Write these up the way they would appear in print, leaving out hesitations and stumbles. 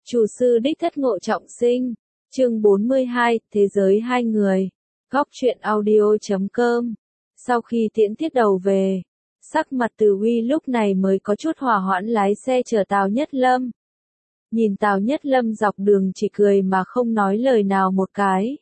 Chủ sư đích thất Ngộ Trọng Sinh, chương 42, Thế giới hai người, góc truyện audio.com. Sau khi tiễn Tiết Đầu về, sắc mặt Từ Huy lúc này mới có chút hòa hoãn lái xe chở Tào Nhất Lâm. Nhìn Tào Nhất Lâm dọc đường chỉ cười mà không nói lời nào một cái.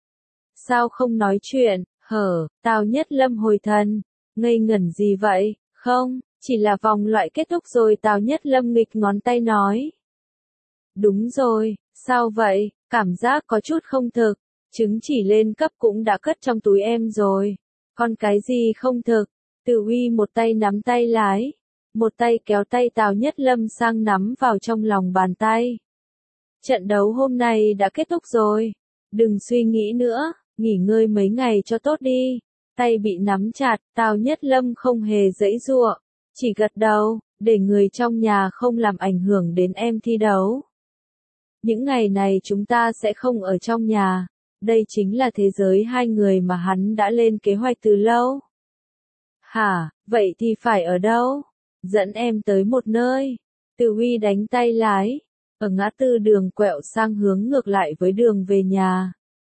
Sao không nói chuyện, hở, Tào Nhất Lâm hồi thần, ngây ngẩn gì vậy, không, chỉ là vòng loại kết thúc rồi. Tào Nhất Lâm nghịch ngón tay nói. Đúng rồi, sao vậy, cảm giác có chút không thực, chứng chỉ lên cấp cũng đã cất trong túi em rồi, còn cái gì không thực. Từ Huy một tay nắm tay lái, một tay kéo tay Tào Nhất Lâm sang nắm vào trong lòng bàn tay. Trận đấu hôm nay đã kết thúc rồi, đừng suy nghĩ nữa, nghỉ ngơi mấy ngày cho tốt đi. Tay bị nắm chặt, Tào Nhất Lâm không hề giãy giụa, chỉ gật đầu, để người trong nhà không làm ảnh hưởng đến em thi đấu. Những ngày này chúng ta sẽ không ở trong nhà, đây chính là thế giới hai người mà hắn đã lên kế hoạch từ lâu. Hả, vậy thì phải ở đâu? Dẫn em tới một nơi. Từ Huy đánh tay lái, ở ngã tư đường quẹo sang hướng ngược lại với đường về nhà.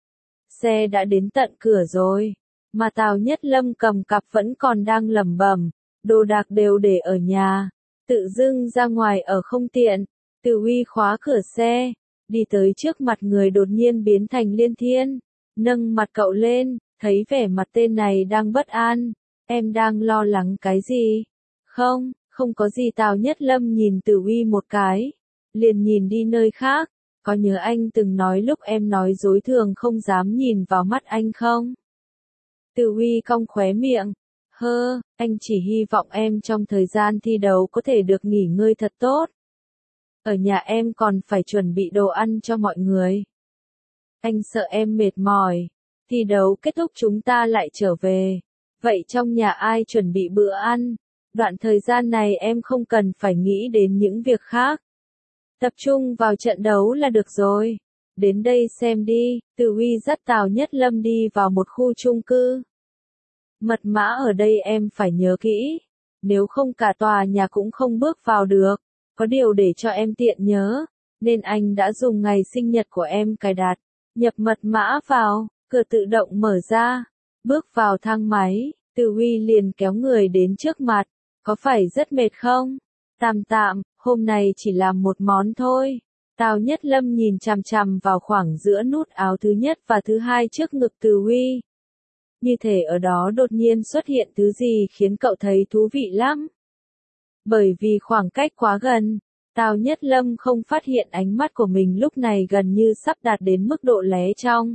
Xe đã đến tận cửa rồi, mà Tào Nhất Lâm cầm cặp vẫn còn đang lẩm bẩm, đồ đạc đều để ở nhà, tự dưng ra ngoài ở không tiện. Từ Huy khóa cửa xe, đi tới trước mặt người đột nhiên biến thành Liên Thiên, nâng mặt cậu lên, thấy vẻ mặt tên này đang bất an. Em đang lo lắng cái gì? Không, không có gì. Tào Nhất Lâm nhìn Từ Huy một cái, liền nhìn đi nơi khác. Có nhớ anh từng nói lúc em nói dối thường không dám nhìn vào mắt anh không? Từ Huy cong khóe miệng. Anh chỉ hy vọng em trong thời gian thi đấu có thể được nghỉ ngơi thật tốt. Ở nhà em còn phải chuẩn bị đồ ăn cho mọi người. Anh sợ em mệt mỏi. Thi đấu kết thúc chúng ta lại trở về. Vậy trong nhà ai chuẩn bị bữa ăn? Đoạn thời gian này em không cần phải nghĩ đến những việc khác. Tập trung vào trận đấu là được rồi. Đến đây xem đi. Từ Huy dắt Tào Nhất Lâm đi vào một khu chung cư. Mật mã ở đây em phải nhớ kỹ. Nếu không cả tòa nhà cũng không bước vào được. Có điều để cho em tiện nhớ, nên anh đã dùng ngày sinh nhật của em cài đặt. Nhập mật mã vào, cửa tự động mở ra. Bước vào thang máy, Từ Huy liền kéo người đến trước mặt. Có phải rất mệt không? Tạm, hôm nay chỉ làm một món thôi. Tào Nhất Lâm nhìn chằm chằm vào khoảng giữa nút áo thứ nhất và thứ hai trước ngực Từ Huy. Như thể ở đó đột nhiên xuất hiện thứ gì khiến cậu thấy thú vị lắm. Bởi vì khoảng cách quá gần, Tào Nhất Lâm không phát hiện ánh mắt của mình lúc này gần như sắp đạt đến mức độ lé trong.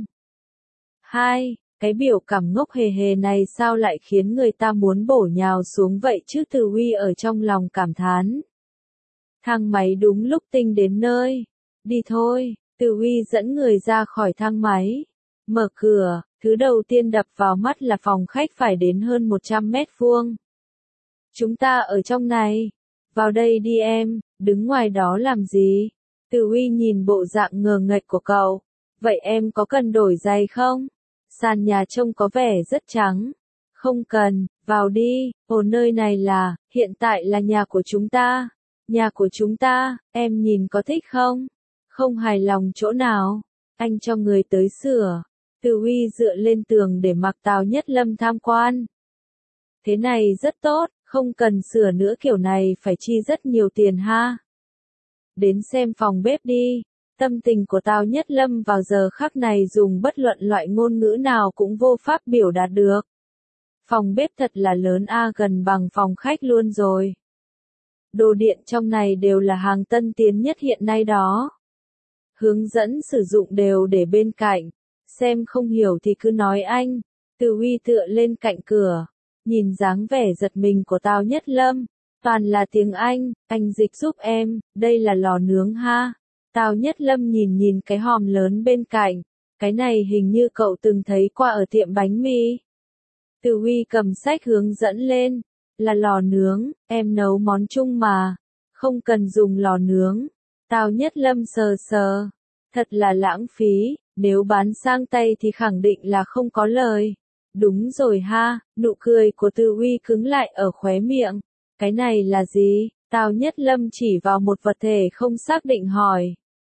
Cái biểu cảm ngốc hề hề này sao lại khiến người ta muốn bổ nhào xuống vậy chứ? Từ Huy ở trong lòng cảm thán. Thang máy đúng lúc tinh đến nơi. Đi thôi. Từ Huy dẫn người ra khỏi thang máy. Mở cửa, thứ đầu tiên đập vào mắt là phòng khách phải đến hơn 100 mét vuông. Chúng ta ở trong này. Vào đây đi em, đứng ngoài đó làm gì? Từ Huy nhìn bộ dạng ngờ nghệch của cậu. Vậy em có cần đổi giày không? Sàn nhà trông có vẻ rất trắng. Không cần, vào đi. Nơi này hiện tại là nhà của chúng ta. Nhà của chúng ta, em nhìn có thích không? Không hài lòng chỗ nào? Anh cho người tới sửa. Từ Huy dựa lên tường để mặc Tào Nhất Lâm tham quan. Thế này rất tốt, không cần sửa nữa, kiểu này phải chi rất nhiều tiền ha. Đến xem phòng bếp đi. Tâm tình của Tào Nhất Lâm vào giờ khắc này dùng bất luận loại ngôn ngữ nào cũng vô pháp biểu đạt được. Phòng bếp thật là lớn gần bằng phòng khách luôn rồi. Đồ điện trong này đều là hàng tân tiến nhất hiện nay đó. Hướng dẫn sử dụng đều để bên cạnh. Xem không hiểu thì cứ nói anh. Từ Huy tựa lên cạnh cửa. Nhìn dáng vẻ giật mình của Tào Nhất Lâm. Toàn là tiếng anh dịch giúp em, đây là lò nướng ha. Tào Nhất Lâm nhìn cái hòm lớn bên cạnh. Cái này hình như cậu từng thấy qua ở tiệm bánh mì. Từ Huy cầm sách hướng dẫn lên. Là lò nướng, em nấu món chung mà. Không cần dùng lò nướng. Tào Nhất Lâm sờ. Thật là lãng phí, nếu bán sang tay thì khẳng định là không có lời. Đúng rồi ha, nụ cười của Từ Huy cứng lại ở khóe miệng. Cái này là gì? Tào Nhất Lâm chỉ vào một vật thể không xác định hỏi.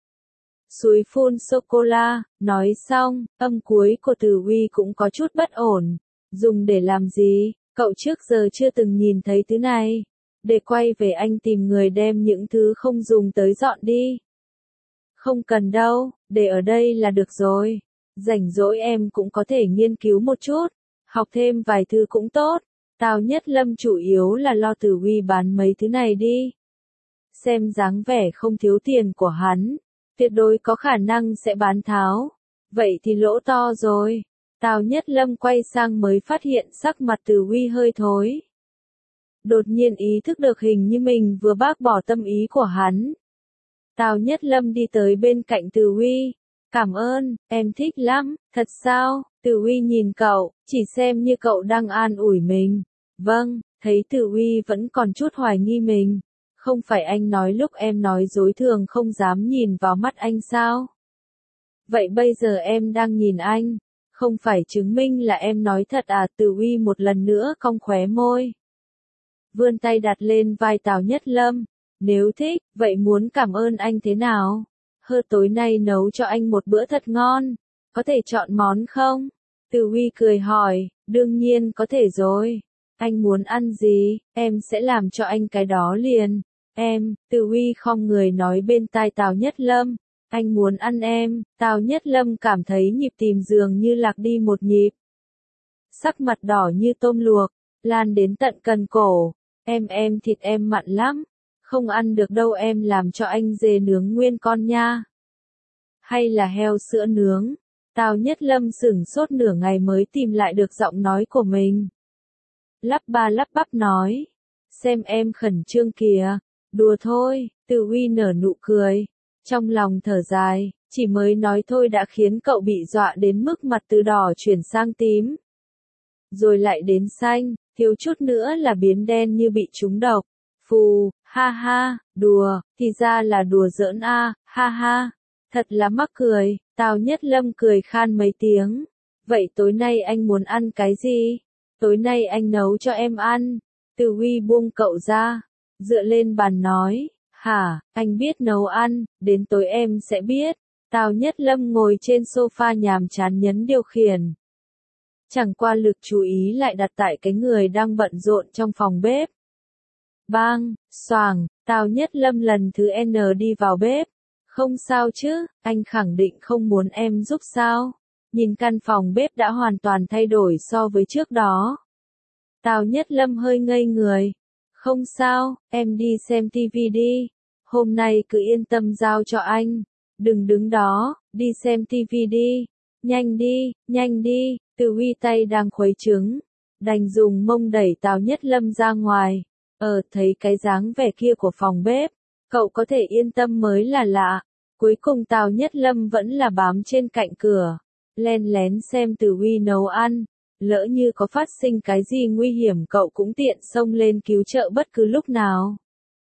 Suối phun sô-cô-la, nói xong, âm cuối của Từ Uy cũng có chút bất ổn. Dùng để làm gì? Cậu trước giờ chưa từng nhìn thấy thứ này. Để quay về anh tìm người đem những thứ không dùng tới dọn đi. Không cần đâu, để ở đây là được rồi. Rảnh rỗi em cũng có thể nghiên cứu một chút, học thêm vài thứ cũng tốt. Tào Nhất Lâm chủ yếu là lo Từ Uy bán mấy thứ này đi. Xem dáng vẻ không thiếu tiền của hắn, tuyệt đối có khả năng sẽ bán tháo. Vậy thì lỗ to rồi. Tào Nhất Lâm quay sang mới phát hiện sắc mặt Từ Uy hơi thối. Đột nhiên ý thức được hình như mình vừa bác bỏ tâm ý của hắn. Tào Nhất Lâm đi tới bên cạnh Từ Uy. Cảm ơn, em thích lắm, thật sao? Từ Uy nhìn cậu, chỉ xem như cậu đang an ủi mình. Vâng, thấy Từ Uy vẫn còn chút hoài nghi mình. Không phải anh nói lúc em nói dối thường không dám nhìn vào mắt anh sao? Vậy bây giờ em đang nhìn anh, không phải chứng minh là em nói thật à? Từ Uy một lần nữa cong khóe môi. Vươn tay đặt lên vai Tào Nhất Lâm. Nếu thích, vậy muốn cảm ơn anh thế nào? Tối nay nấu cho anh một bữa thật ngon. Có thể chọn món không? Từ Uy cười hỏi, đương nhiên có thể rồi. Anh muốn ăn gì, em sẽ làm cho anh cái đó liền. Từ Uy khom người nói bên tai Tào Nhất Lâm. Anh muốn ăn em. Tào Nhất Lâm cảm thấy nhịp tim dường như lạc đi một nhịp. Sắc mặt đỏ như tôm luộc, lan đến tận cần cổ. Thịt em mặn lắm. Không ăn được đâu, em làm cho anh dê nướng nguyên con nha. Hay là heo sữa nướng? Tào Nhất Lâm sửng sốt nửa ngày mới tìm lại được giọng nói của mình. Lắp ba lắp bắp nói. Xem em khẩn trương kìa. Đùa thôi, Từ Uy nở nụ cười. Trong lòng thở dài, chỉ mới nói thôi đã khiến cậu bị dọa đến mức mặt từ đỏ chuyển sang tím. Rồi lại đến xanh, thiếu chút nữa là biến đen như bị trúng độc. Phù, ha ha, đùa, thì ra là đùa giỡn a, ha ha. Thật là mắc cười, Tào Nhất Lâm cười khan mấy tiếng. Vậy tối nay anh muốn ăn cái gì? Tối nay anh nấu cho em ăn. Từ Uy buông cậu ra, dựa lên bàn nói. Hả, anh biết nấu ăn, đến tối em sẽ biết. Tào Nhất Lâm ngồi trên sofa nhàm chán nhấn điều khiển. Chẳng qua lực chú ý lại đặt tại cái người đang bận rộn trong phòng bếp. Bang, xoàng, Tào Nhất Lâm lần thứ N đi vào bếp. Không sao chứ, anh khẳng định không muốn em giúp sao? Nhìn căn phòng bếp đã hoàn toàn thay đổi so với trước đó. Tào Nhất Lâm hơi ngây người. Không sao, em đi xem tivi đi. Hôm nay cứ yên tâm giao cho anh. Đừng đứng đó, đi xem tivi đi. Nhanh đi, Từ Uy tay đang khuấy trứng. Đành dùng mông đẩy Tào Nhất Lâm ra ngoài. Thấy cái dáng vẻ kia của phòng bếp, cậu có thể yên tâm mới là lạ. Cuối cùng Tào Nhất Lâm vẫn là bám trên cạnh cửa, len lén xem Từ Uy nấu ăn. Lỡ như có phát sinh cái gì nguy hiểm cậu cũng tiện xông lên cứu trợ bất cứ lúc nào.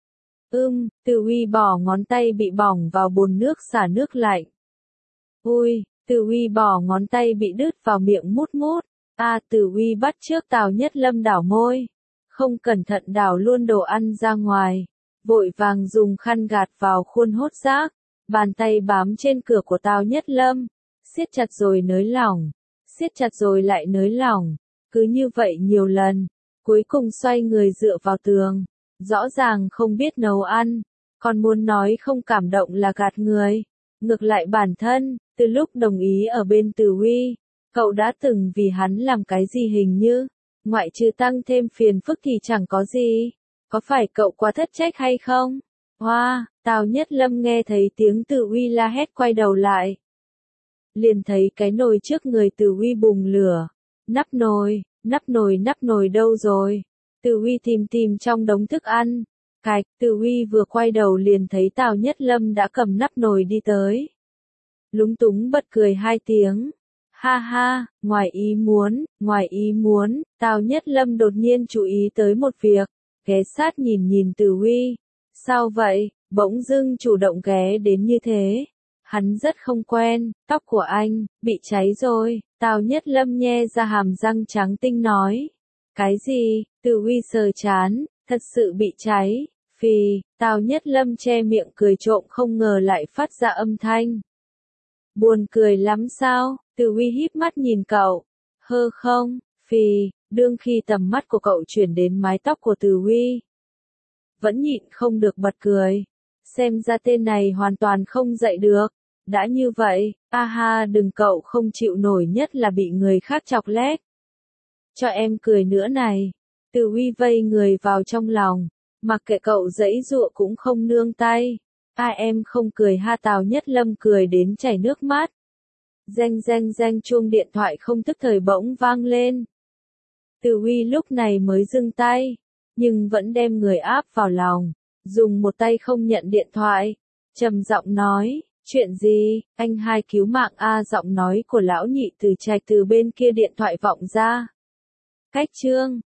Từ Uy bỏ ngón tay bị bỏng vào bồn nước xả nước lạnh. Ui, Từ Uy bỏ ngón tay bị đứt vào miệng mút mút. Từ Uy bắt chước Tào Nhất Lâm đảo môi. Không cẩn thận đảo luôn đồ ăn ra ngoài. Vội vàng dùng khăn gạt vào khuôn hốt rác. Bàn tay bám trên cửa của Tào Nhất Lâm. Siết chặt rồi nới lỏng. Siết chặt rồi lại nới lỏng. Cứ như vậy nhiều lần. Cuối cùng xoay người dựa vào tường. Rõ ràng không biết nấu ăn. Còn muốn nói không cảm động là gạt người. Ngược lại bản thân, từ lúc đồng ý ở bên Từ Uy, cậu đã từng vì hắn làm cái gì hình như, ngoại trừ tăng thêm phiền phức thì chẳng có gì. Có phải cậu quá thất trách hay không? Tào Nhất Lâm nghe thấy tiếng Từ Uy la hét quay đầu lại. Liền thấy cái nồi trước người Từ Uy bùng lửa. Nắp nồi đâu rồi? Từ Uy tìm trong đống thức ăn. Từ Uy vừa quay đầu liền thấy Tào Nhất Lâm đã cầm nắp nồi đi tới. Lúng túng bật cười hai tiếng. Ha ha, ngoài ý muốn, Tào Nhất Lâm đột nhiên chú ý tới một việc, ghé sát nhìn Từ Uy. Sao vậy, bỗng dưng chủ động ghé đến như thế? Hắn rất không quen, tóc của anh, bị cháy rồi, Tào Nhất Lâm nhe ra hàm răng trắng tinh nói. Cái gì? Từ Uy sờ chán, thật sự bị cháy, phì, Tào Nhất Lâm che miệng cười trộm không ngờ lại phát ra âm thanh. Buồn cười lắm sao? Từ Huy híp mắt nhìn cậu. Hơ không, phì, đương khi tầm mắt của cậu chuyển đến mái tóc của Từ Huy. Vẫn nhịn không được bật cười. Xem ra tên này hoàn toàn không dậy được. Đã như vậy, ha đừng, cậu không chịu nổi nhất là bị người khác chọc lét. Cho em cười nữa này. Từ Huy vây người vào trong lòng. Mặc kệ cậu giãy giụa cũng không nương tay. Em không cười ha, Tào Nhất Lâm cười đến chảy nước mắt. Reng reng reng, chuông điện thoại không tức thời bỗng vang lên. Từ Huy lúc này mới dừng tay, nhưng vẫn đem người áp vào lòng, dùng một tay không nhận điện thoại, trầm giọng nói, chuyện gì, anh hai cứu mạng a. Giọng nói của lão nhị từ trạch từ bên kia điện thoại vọng ra. Cách chương